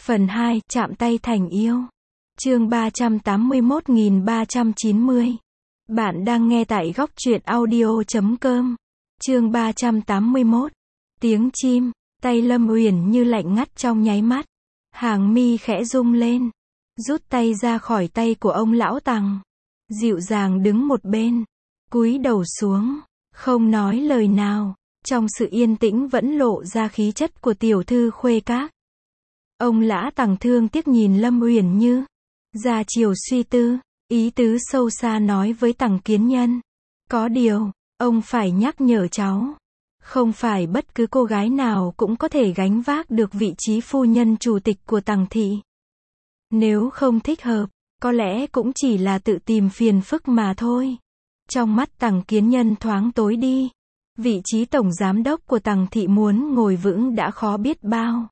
Phần 2, chạm tay thành yêu. Chương 381.390. Bạn đang nghe tại góc truyện audio.com. Chương 381. Tiếng chim, tay Lâm Uyển Như lạnh ngắt trong nháy mắt. Hàng mi khẽ rung lên, rút tay ra khỏi tay của ông lão Tằng. Dịu dàng đứng một bên, cúi đầu xuống, không nói lời nào. Trong sự yên tĩnh vẫn lộ ra khí chất của tiểu thư khuê các. Ông Lã Tằng thương tiếc nhìn Lâm Uyển Như, ra chiều suy tư, ý tứ sâu xa nói với Tằng Kiến Nhân. Có điều, ông phải nhắc nhở cháu, không phải bất cứ cô gái nào cũng có thể gánh vác được vị trí phu nhân chủ tịch của Tằng thị. Nếu không thích hợp, có lẽ cũng chỉ là tự tìm phiền phức mà thôi. Trong mắt Tằng Kiến Nhân thoáng tối đi. Vị trí tổng giám đốc của Tằng thị muốn ngồi vững đã khó biết bao.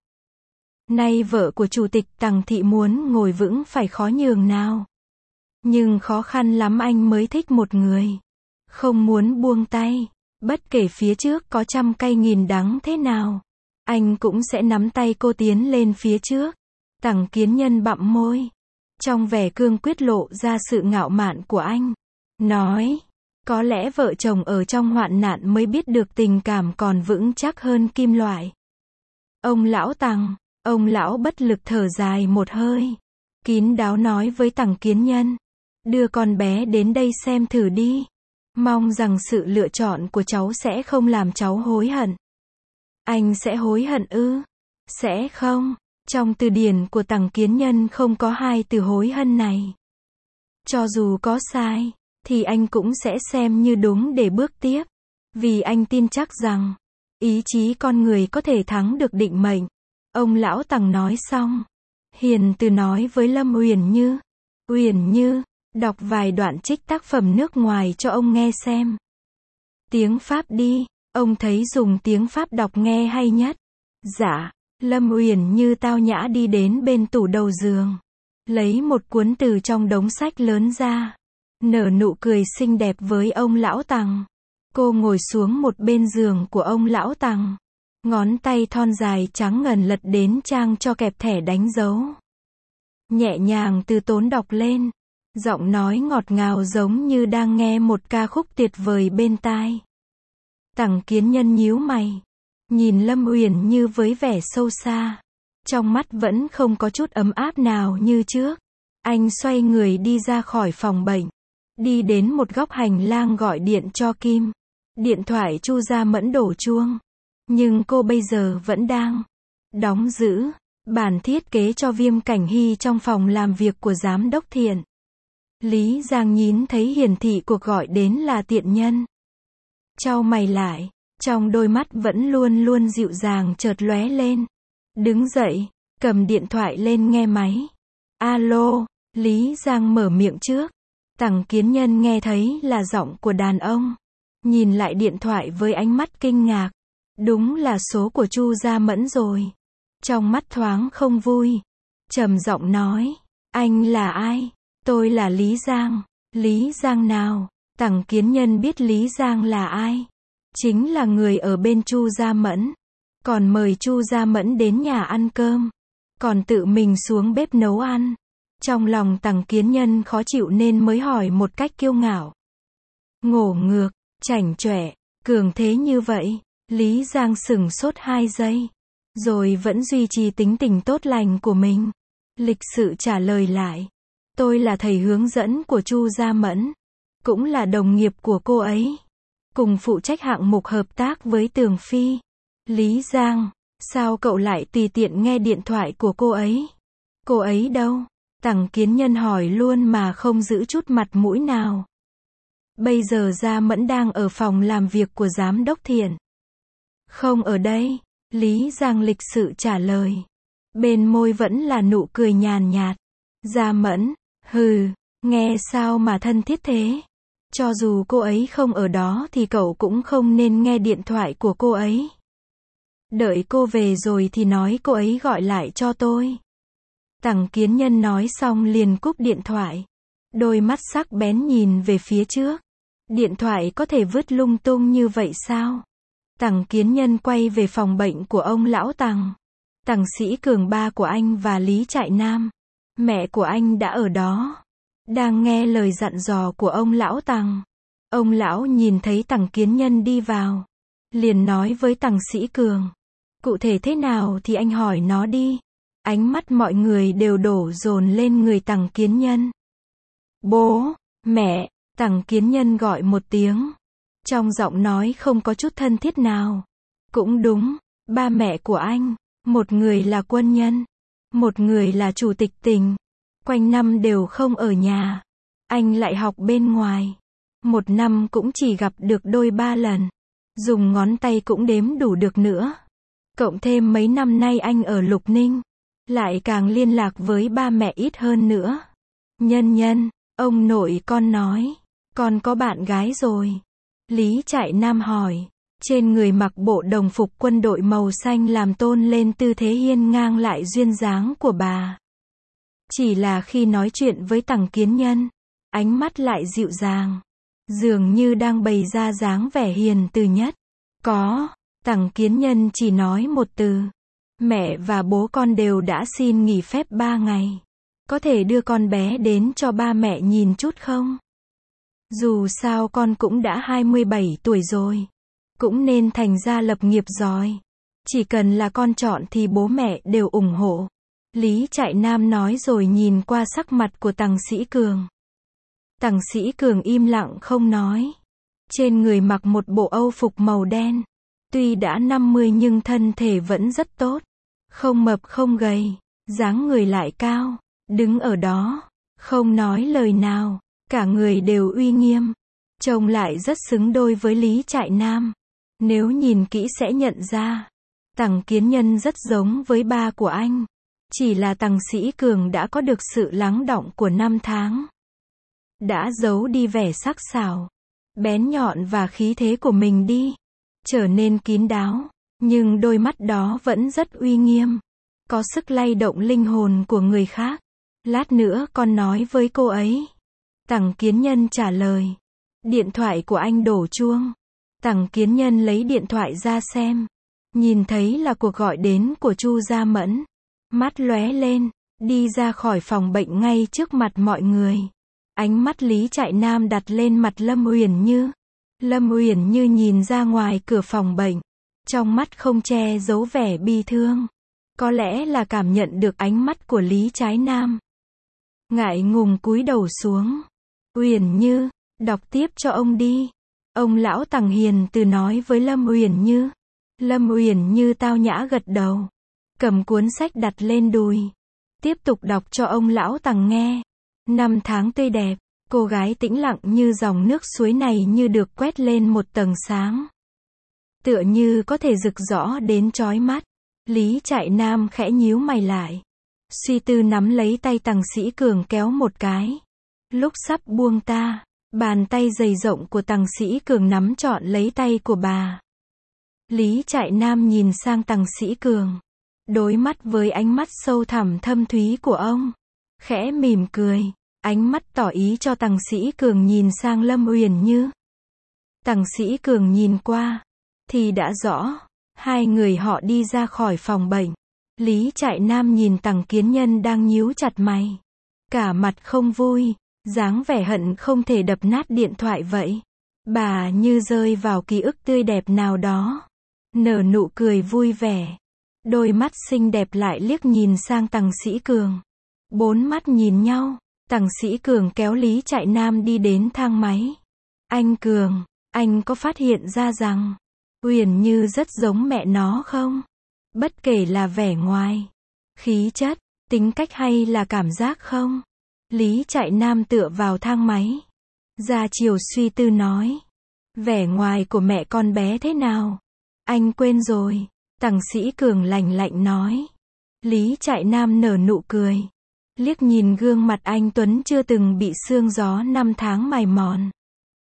Nay vợ của chủ tịch Tằng thị muốn ngồi vững phải khó nhường nào. Nhưng khó khăn lắm anh mới thích một người. Không muốn buông tay. Bất kể phía trước có trăm cay nghìn đắng thế nào, anh cũng sẽ nắm tay cô tiến lên phía trước. Tằng Kiến Nhân bặm môi. Trong vẻ cương quyết lộ ra sự ngạo mạn của anh. Nói, có lẽ vợ chồng ở trong hoạn nạn mới biết được tình cảm còn vững chắc hơn kim loại. Ông lão Tằng, ông lão bất lực thở dài một hơi. Kín đáo nói với Tằng Kiến Nhân. Đưa con bé đến đây xem thử đi. Mong rằng sự lựa chọn của cháu sẽ không làm cháu hối hận. Anh sẽ hối hận ư? Sẽ không. Trong từ điển của Tằng Kiến Nhân không có hai từ hối hận này. Cho dù có sai, thì anh cũng sẽ xem như đúng để bước tiếp. Vì anh tin chắc rằng, ý chí con người có thể thắng được định mệnh. Ông lão Tằng nói xong, hiền từ nói với Lâm Uyển Như. Uyển Như, đọc vài đoạn trích tác phẩm nước ngoài cho ông nghe xem. Tiếng Pháp đi, ông thấy dùng tiếng Pháp đọc nghe hay nhất. Dạ. Lâm Uyển Như tao nhã đi đến bên tủ đầu giường, lấy một cuốn từ trong đống sách lớn ra, nở nụ cười xinh đẹp với ông lão Tằng. Cô ngồi xuống một bên giường của ông lão Tằng, ngón tay thon dài trắng ngần lật đến trang cho kẹp thẻ đánh dấu. Nhẹ nhàng từ tốn đọc lên, giọng nói ngọt ngào giống như đang nghe một ca khúc tuyệt vời bên tai. Tằng Kiến Nhân nhíu mày, nhìn Lâm Uyển Như với vẻ sâu xa. Trong mắt vẫn không có chút ấm áp nào như trước. Anh xoay người đi ra khỏi phòng bệnh. Đi đến một góc hành lang gọi điện cho Kim. Điện thoại Chu Gia Mẫn đổ chuông. Nhưng cô bây giờ vẫn đang đóng giữ bản thiết kế cho Viêm Cảnh Hy trong phòng làm việc của giám đốc Thiện. Lý Giang nhín thấy hiển thị cuộc gọi đến là Tiện Nhân. Chau mày lại. Trong đôi mắt vẫn luôn luôn dịu dàng chợt lóe lên. Đứng dậy, cầm điện thoại lên nghe máy. Alo, Lý Giang mở miệng trước. Tằng Kiến Nhân nghe thấy là giọng của đàn ông. Nhìn lại điện thoại với ánh mắt kinh ngạc. Đúng là số của Chu Gia Mẫn rồi. Trong mắt thoáng không vui. Trầm giọng nói. Anh là ai? Tôi là Lý Giang. Lý Giang nào? Tằng Kiến Nhân biết Lý Giang là ai. Chính là người ở bên Chu Gia Mẫn. Còn mời Chu Gia Mẫn đến nhà ăn cơm. Còn tự mình xuống bếp nấu ăn. Trong lòng Tằng Kiến Nhân khó chịu nên mới hỏi một cách kiêu ngạo. Ngổ ngược, chảnh chọe, cường thế như vậy. Lý Giang sửng sốt 2 giây. Rồi vẫn duy trì tính tình tốt lành của mình. Lịch sự trả lời lại. Tôi là thầy hướng dẫn của Chu Gia Mẫn. Cũng là đồng nghiệp của cô ấy. Cùng phụ trách hạng mục hợp tác với Tường Phi. Lý Giang, sao cậu lại tùy tiện nghe điện thoại của cô ấy? Cô ấy đâu? Tằng Kiến Nhân hỏi luôn mà không giữ chút mặt mũi nào. Bây giờ Gia Mẫn đang ở phòng làm việc của giám đốc Thiện. Không ở đây, Lý Giang lịch sự trả lời. Bên môi vẫn là nụ cười nhàn nhạt. Gia Mẫn, hừ, nghe sao mà thân thiết thế? Cho dù cô ấy không ở đó thì cậu cũng không nên nghe điện thoại của cô ấy. Đợi cô về rồi thì nói cô ấy gọi lại cho tôi. Tằng Kiến Nhân nói xong liền cúp điện thoại. Đôi mắt sắc bén nhìn về phía trước. Điện thoại có thể vứt lung tung như vậy sao? Tằng Kiến Nhân quay về phòng bệnh của ông lão Tằng. Tằng Sĩ Cường ba của anh và Lý Trại Nam. Mẹ của anh đã ở đó. Đang nghe lời dặn dò của ông lão Tằng. Ông lão nhìn thấy Tằng Kiến Nhân đi vào. Liền nói với Tằng Sĩ Cường. Cụ thể thế nào thì anh hỏi nó đi. Ánh mắt mọi người đều đổ dồn lên người Tằng Kiến Nhân. Bố, mẹ, Tằng Kiến Nhân gọi một tiếng. Trong giọng nói không có chút thân thiết nào. Cũng đúng, ba mẹ của anh, một người là quân nhân, một người là chủ tịch tỉnh. Quanh năm đều không ở nhà. Anh lại học bên ngoài. Một năm cũng chỉ gặp được đôi ba lần. Dùng ngón tay cũng đếm đủ được nữa. Cộng thêm mấy năm nay anh ở Lục Ninh. Lại càng liên lạc với ba mẹ ít hơn nữa. Nhân Nhân, ông nội con nói. Con có bạn gái rồi. Lý Trại Nam hỏi. Trên người mặc bộ đồng phục quân đội màu xanh làm tôn lên tư thế hiên ngang lại duyên dáng của bà. Chỉ là khi nói chuyện với Tằng Kiến Nhân, ánh mắt lại dịu dàng. Dường như đang bày ra dáng vẻ hiền từ nhất. Có, Tằng Kiến Nhân chỉ nói một từ. Mẹ và bố con đều đã xin nghỉ phép 3 ngày. Có thể đưa con bé đến cho ba mẹ nhìn chút không? Dù sao con cũng đã 27 tuổi rồi. Cũng nên thành ra lập nghiệp giỏi. Chỉ cần là con chọn thì bố mẹ đều ủng hộ. Lý Trại Nam nói rồi nhìn qua sắc mặt của Tằng Sĩ Cường. Tằng Sĩ Cường im lặng không nói. Trên người mặc một bộ âu phục màu đen. Tuy đã 50 nhưng thân thể vẫn rất tốt. Không mập không gầy, dáng người lại cao. Đứng ở đó, không nói lời nào. Cả người đều uy nghiêm. Trông lại rất xứng đôi với Lý Trại Nam. Nếu nhìn kỹ sẽ nhận ra. Tằng Kiến Nhân rất giống với ba của anh. Chỉ là Tằng Sĩ Cường đã có được sự lắng đọng của năm tháng. Đã giấu đi vẻ sắc sảo, bén nhọn và khí thế của mình đi. Trở nên kín đáo. Nhưng đôi mắt đó vẫn rất uy nghiêm. Có sức lay động linh hồn của người khác. Lát nữa con nói với cô ấy. Tằng Kiến Nhân trả lời. Điện thoại của anh đổ chuông. Tằng Kiến Nhân lấy điện thoại ra xem. Nhìn thấy là cuộc gọi đến của Chu Gia Mẫn. Mắt lóe lên, đi ra khỏi phòng bệnh ngay trước mặt mọi người. Ánh mắt Lý Trại Nam đặt lên mặt Lâm Uyển Như. Lâm Uyển Như nhìn ra ngoài cửa phòng bệnh. Trong mắt không che giấu vẻ bi thương. Có lẽ là cảm nhận được ánh mắt của Lý Trại Nam. Ngại ngùng cúi đầu xuống. Uyển Như, đọc tiếp cho ông đi. Ông lão Tằng hiền từ nói với Lâm Uyển Như. Lâm Uyển Như tao nhã gật đầu. Cầm cuốn sách đặt lên đùi. Tiếp tục đọc cho ông lão Tằng nghe. Năm tháng tươi đẹp. Cô gái tĩnh lặng như dòng nước suối này như được quét lên một tầng sáng. Tựa như có thể rực rõ đến chói mắt. Lý Trại Nam khẽ nhíu mày lại. Suy tư nắm lấy tay Tằng Sĩ Cường kéo một cái. Lúc sắp buông ta, bàn tay dày rộng của Tằng Sĩ Cường nắm trọn lấy tay của bà. Lý Trại Nam nhìn sang Tằng Sĩ Cường. Đối mắt với ánh mắt sâu thẳm thâm thúy của ông. Khẽ mỉm cười. Ánh mắt tỏ ý cho Tằng Sĩ Cường nhìn sang Lâm Uyển Như. Tằng Sĩ Cường nhìn qua. Thì đã rõ. Hai người họ đi ra khỏi phòng bệnh. Lý Trại Nam nhìn Tằng Kiến Nhân đang nhíu chặt mày. Cả mặt không vui. Dáng vẻ hận không thể đập nát điện thoại vậy. Bà như rơi vào ký ức tươi đẹp nào đó. Nở nụ cười vui vẻ. Đôi mắt xinh đẹp lại liếc nhìn sang Tằng Sĩ Cường. Bốn mắt nhìn nhau. Tằng Sĩ Cường kéo Lý Trại Nam đi đến thang máy. Anh Cường, anh có phát hiện ra rằng Uyển Như rất giống mẹ nó không? Bất kể là vẻ ngoài, khí chất, tính cách hay là cảm giác không? Lý Trại Nam tựa vào thang máy. Ra chiều suy tư nói. Vẻ ngoài của mẹ con bé thế nào? Anh quên rồi. Tằng Sĩ Cường lạnh lạnh nói. Lý Trại Nam nở nụ cười. Liếc nhìn gương mặt anh Tuấn chưa từng bị sương gió năm tháng mài mòn.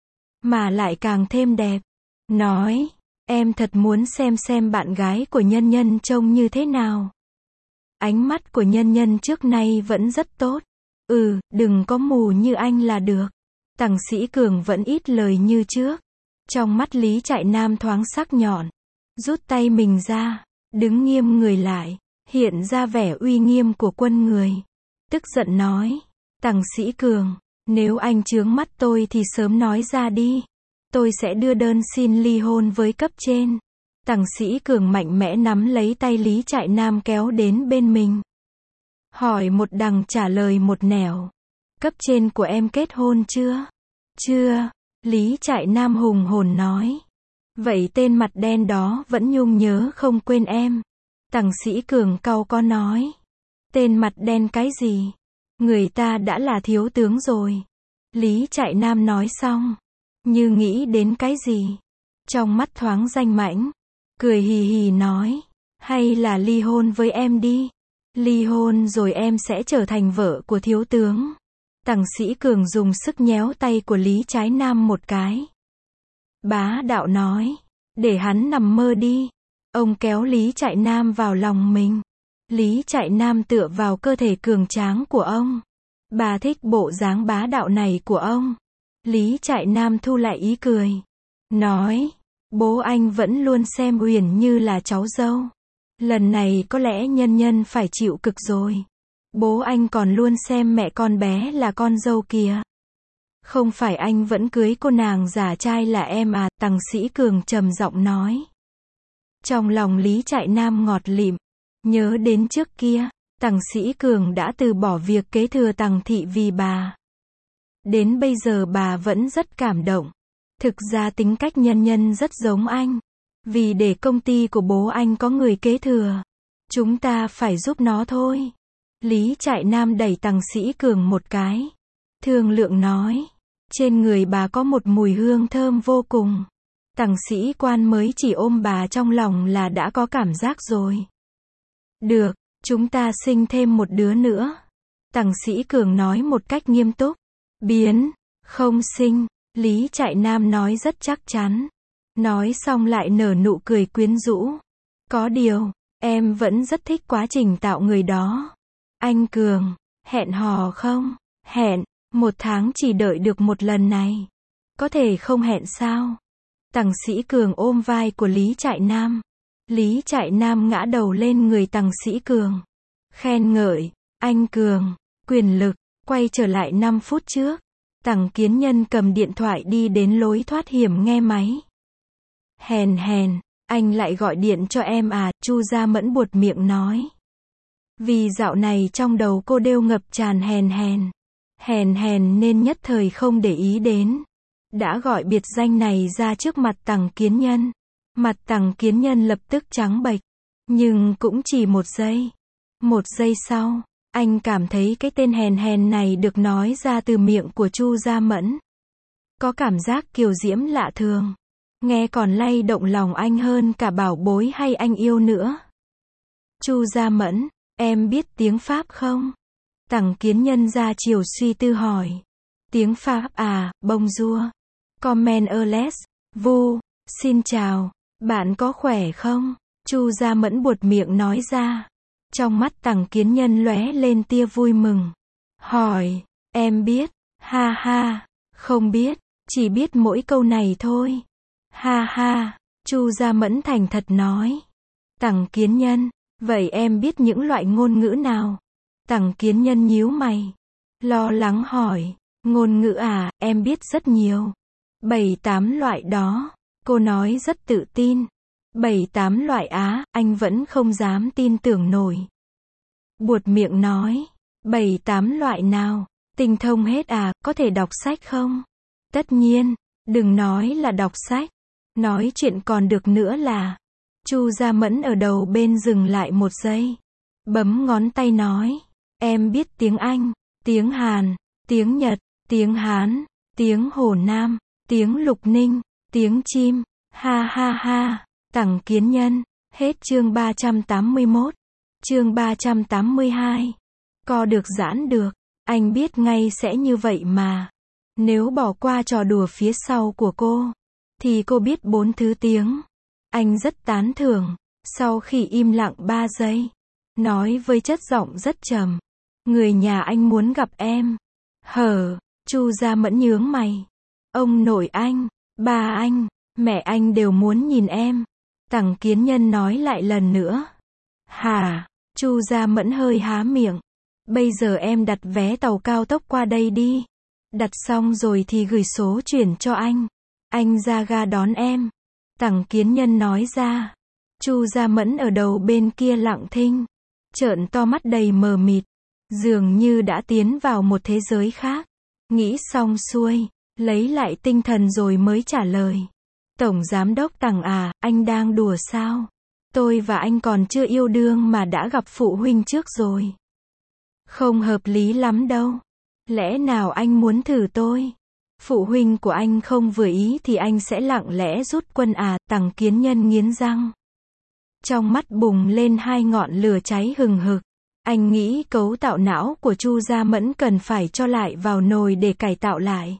Mà lại càng thêm đẹp. Nói. Em thật muốn xem bạn gái của Nhân Nhân trông như thế nào. Ánh mắt của Nhân Nhân trước nay vẫn rất tốt. Đừng có mù như anh là được. Tằng Sĩ Cường vẫn ít lời như trước. Trong mắt Lý Trại Nam thoáng sắc nhọn. Rút tay mình ra. Đứng nghiêm người lại. hiện ra vẻ uy nghiêm của quân người. Tức giận nói, Tằng Sĩ Cường, nếu anh chướng mắt tôi thì sớm nói ra đi. Tôi sẽ đưa đơn xin ly hôn với cấp trên. Tằng Sĩ Cường mạnh mẽ nắm lấy tay Lý Trại Nam kéo đến bên mình. Hỏi một đằng trả lời một nẻo. Cấp trên của em kết hôn chưa? Chưa. Lý Trại Nam hùng hồn nói. Vậy tên mặt đen đó vẫn nhung nhớ không quên em. Tằng Sĩ Cường cau có nói. Tên mặt đen cái gì? Người ta đã là thiếu tướng rồi. Lý Trại Nam nói xong. Như nghĩ đến cái gì? Trong mắt thoáng danh mãnh. Cười hì hì nói. Hay là ly hôn với em đi. Ly hôn rồi em sẽ trở thành vợ của thiếu tướng. Tằng Sĩ Cường dùng sức nhéo tay của Lý Trại Nam một cái. Bá đạo nói. Để hắn nằm mơ đi. Ông kéo Lý Trại Nam vào lòng mình. Lý Trại Nam tựa vào cơ thể cường tráng của ông. Bà thích bộ dáng bá đạo này của ông. Lý Trại Nam thu lại ý cười. Nói. Bố anh vẫn luôn xem Uyển như là cháu dâu. Lần này có lẽ nhân nhân phải chịu cực rồi. Bố anh còn luôn xem mẹ con bé là con dâu kìa. Không phải anh vẫn cưới cô nàng giả trai là em à, Tằng Sĩ Cường trầm giọng nói. Trong lòng Lý Trại Nam ngọt lịm. Nhớ đến trước kia, Tằng Sĩ Cường đã từ bỏ việc kế thừa Tằng thị vì bà. Đến bây giờ bà vẫn rất cảm động. Thực ra tính cách nhân nhân rất giống anh. Vì để công ty của bố anh có người kế thừa, chúng ta phải giúp nó thôi. Lý Trại Nam đẩy Tằng Sĩ Cường một cái. Thương lượng nói. Trên người bà có một mùi hương thơm vô cùng. Tằng sĩ quan mới chỉ ôm bà trong lòng là đã có cảm giác rồi. Được, chúng ta sinh thêm một đứa nữa. Tằng Sĩ Cường nói một cách nghiêm túc. Biến, không sinh. Lý Trại Nam nói rất chắc chắn. Nói xong lại nở nụ cười quyến rũ. Có điều, em vẫn rất thích quá trình tạo người đó. Anh Cường, hẹn hò không? Hẹn, 1 tháng chỉ đợi được một lần này. Có thể không hẹn sao? Tằng Sĩ Cường ôm vai của Lý Trại Nam. Lý Trại Nam ngã đầu lên người Tằng Sĩ Cường. Khen ngợi, anh Cường, quyền lực, quay trở lại 5 phút trước. Tằng Kiến Nhân cầm điện thoại đi đến lối thoát hiểm nghe máy. Hèn hèn, anh lại gọi điện cho em à, Chu Gia Mẫn buột miệng nói. Vì dạo này trong đầu cô đều ngập tràn hèn hèn. Hèn hèn nên nhất thời không để ý đến. Đã gọi biệt danh này ra trước mặt Tằng Kiến Nhân. Mặt Tằng Kiến Nhân lập tức trắng bệch. Nhưng cũng chỉ 1 giây. 1 giây sau, anh cảm thấy cái tên hèn hèn này được nói ra từ miệng của Chu Gia Mẫn. Có cảm giác kiều diễm lạ thường. Nghe còn lay động lòng anh hơn cả bảo bối hay anh yêu nữa. Chu Gia Mẫn, em biết tiếng Pháp không? Tằng Kiến Nhân ra chiều suy tư hỏi. Tiếng Pháp à, bonjour. Comment les, vous, xin chào. Bạn có khỏe không? Chu Gia Mẫn buột miệng nói ra. Trong mắt Tằng Kiến Nhân lóe lên tia vui mừng. Hỏi, em biết? Ha ha, không biết, chỉ biết mỗi câu này thôi. Ha ha, Chu Gia Mẫn thành thật nói. Tằng Kiến Nhân, vậy em biết những loại ngôn ngữ nào? Tằng Kiến Nhân nhíu mày. Lo lắng hỏi, ngôn ngữ à, em biết rất nhiều. 7-8 loại đó. Cô nói rất tự tin. 7-8 loại á, anh vẫn không dám tin tưởng nổi. Buột miệng nói. 7-8 loại nào? Tinh thông hết à, có thể đọc sách không? Tất nhiên, đừng nói là đọc sách. Nói chuyện còn được nữa là. Chu Gia Mẫn ở đầu bên dừng lại 1 giây. Bấm ngón tay nói. Em biết tiếng Anh, tiếng Hàn, tiếng Nhật, tiếng Hán, tiếng Hồ Nam, tiếng Lục Ninh, tiếng chim. Ha ha ha. Tằng Kiến Nhân. Hết chương 381. Chương 382. Co được giãn được. Anh biết ngay sẽ như vậy mà. Nếu bỏ qua trò đùa phía sau của cô, thì cô biết 4 thứ tiếng. Anh rất tán thưởng. Sau khi im lặng 3 giây, nói với chất giọng rất trầm. Người nhà anh muốn gặp em. Hở, Chu Gia Mẫn nhướng mày. Ông nội anh, ba anh, mẹ anh đều muốn nhìn em. Tằng Kiến Nhân nói lại lần nữa. Hả? Chu Gia Mẫn hơi há miệng. Bây giờ em đặt vé tàu cao tốc qua đây đi. Đặt xong rồi thì gửi số chuyển cho anh. Anh ra ga đón em. Tằng Kiến Nhân nói ra. Chu Gia Mẫn ở đầu bên kia lặng thinh. Trợn to mắt đầy mờ mịt. Dường như đã tiến vào một thế giới khác. Nghĩ xong xuôi, lấy lại tinh thần rồi mới trả lời. Tổng Giám đốc Tằng à, anh đang đùa sao? Tôi và anh còn chưa yêu đương mà đã gặp phụ huynh trước rồi. Không hợp lý lắm đâu. Lẽ nào anh muốn thử tôi? Phụ huynh của anh không vừa ý thì anh sẽ lặng lẽ rút quân à? Tằng Kiến Nhân nghiến răng. Trong mắt bùng lên hai ngọn lửa cháy hừng hực. Anh nghĩ cấu tạo não của Chu Gia Mẫn cần phải cho lại vào nồi để cải tạo lại.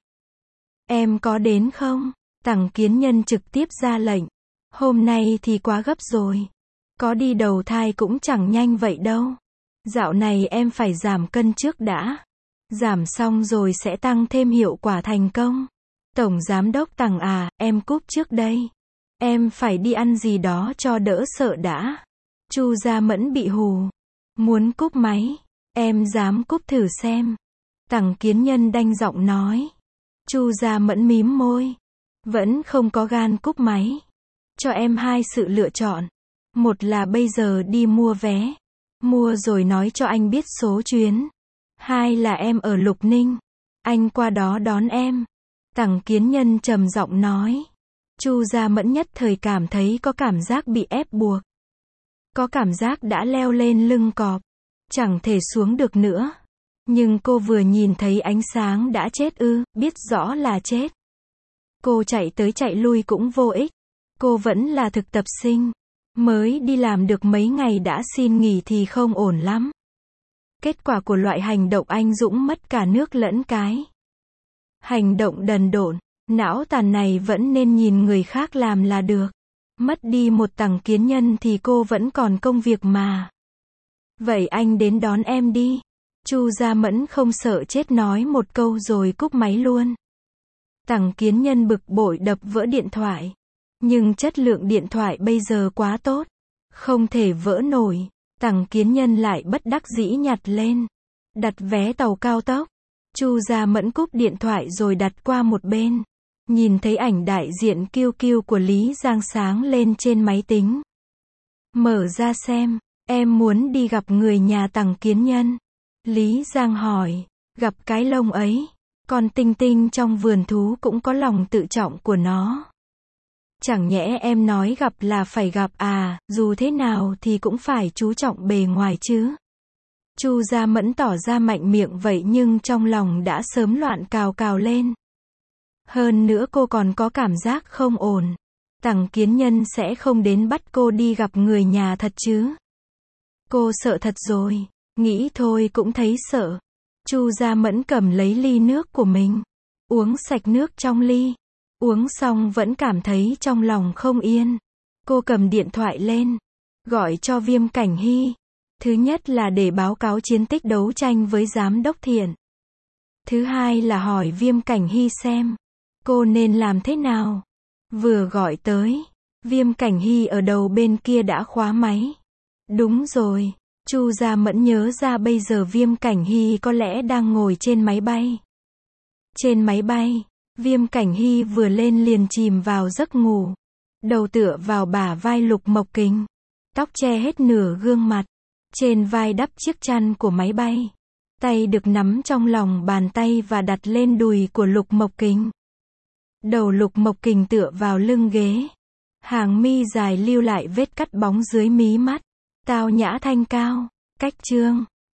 Em có đến không? Tằng Kiến Nhân trực tiếp ra lệnh. Hôm nay thì quá gấp rồi. Có đi đầu thai cũng chẳng nhanh vậy đâu. Dạo này em phải giảm cân trước đã. Giảm xong rồi sẽ tăng thêm hiệu quả thành công. Tổng Giám đốc Tằng à, em cúp trước đây. Em phải đi ăn gì đó cho đỡ sợ đã. Chu Gia Mẫn bị hù. Muốn cúp máy. Em dám cúp thử xem. Tằng Kiến Nhân đanh giọng nói. Chu Gia Mẫn mím môi. Vẫn không có gan cúp máy. Cho em hai sự lựa chọn. Một là bây giờ đi mua vé. Mua rồi nói cho anh biết số chuyến. Hai là em ở Lục Ninh. Anh qua đó đón em. Tằng Kiến Nhân trầm giọng nói. Chu Gia Mẫn nhất thời cảm thấy có cảm giác bị ép buộc. Có cảm giác đã leo lên lưng cọp. Chẳng thể xuống được nữa. Nhưng cô vừa nhìn thấy ánh sáng đã chết ư, biết rõ là chết. Cô chạy tới chạy lui cũng vô ích. Cô vẫn là thực tập sinh. Mới đi làm được mấy ngày đã xin nghỉ thì không ổn lắm. Kết quả của loại hành động anh dũng mất cả nước lẫn cái. Hành động đần độn, não tàn này vẫn nên nhìn người khác làm là được. Mất đi một Tằng Kiến Nhân thì cô vẫn còn công việc mà. Vậy anh đến đón em đi. Chu Gia Mẫn không sợ chết nói một câu rồi cúp máy luôn. Tằng Kiến Nhân bực bội đập vỡ điện thoại. Nhưng chất lượng điện thoại bây giờ quá tốt. Không thể vỡ nổi. Tằng Kiến Nhân lại bất đắc dĩ nhặt lên. Đặt vé tàu cao tốc. Chu Gia Mẫn cúp điện thoại rồi đặt qua một bên. Nhìn thấy ảnh đại diện QQ của Lý Giang sáng lên trên máy tính. Mở ra xem. Em muốn đi gặp người nhà Tằng Kiến Nhân. Lý Giang hỏi. Gặp cái lông ấy. Con Tinh Tinh trong vườn thú cũng có lòng tự trọng của nó. Chẳng nhẽ em nói gặp là phải gặp à, dù thế nào thì cũng phải chú trọng bề ngoài chứ. Chu Gia Mẫn tỏ ra mạnh miệng vậy nhưng trong lòng đã sớm loạn cào cào lên. Hơn nữa cô còn có cảm giác không ổn. Tằng Kiến Nhân sẽ không đến bắt cô đi gặp người nhà thật chứ. Cô sợ thật rồi. Nghĩ thôi cũng thấy sợ. Chu Gia Mẫn cầm lấy ly nước của mình. Uống sạch nước trong ly. Uống xong vẫn cảm thấy trong lòng không yên. Cô cầm điện thoại lên. Gọi cho Viêm Cảnh Hy. Thứ nhất là để báo cáo chiến tích đấu tranh với Giám đốc Thiện. Thứ hai là hỏi Viêm Cảnh Hy xem cô nên làm thế nào. Vừa gọi tới, Viêm Cảnh Hy ở đầu bên kia đã khóa máy. Đúng rồi, Chu Gia Mẫn nhớ ra bây giờ Viêm Cảnh Hy có lẽ đang ngồi trên máy bay. Trên máy bay, Viêm Cảnh Hy vừa lên liền chìm vào giấc ngủ. Đầu tựa vào bả vai Lục Mộc Kình. Tóc che hết nửa gương mặt. Trên vai đắp chiếc chăn của máy bay. Tay được nắm trong lòng bàn tay và đặt lên đùi của Lục Mộc Kình. Đầu Lục Mộc Kình tựa vào lưng ghế. Hàng mi dài lưu lại vết cắt bóng dưới mí mắt. Tao nhã thanh cao. Cách chương.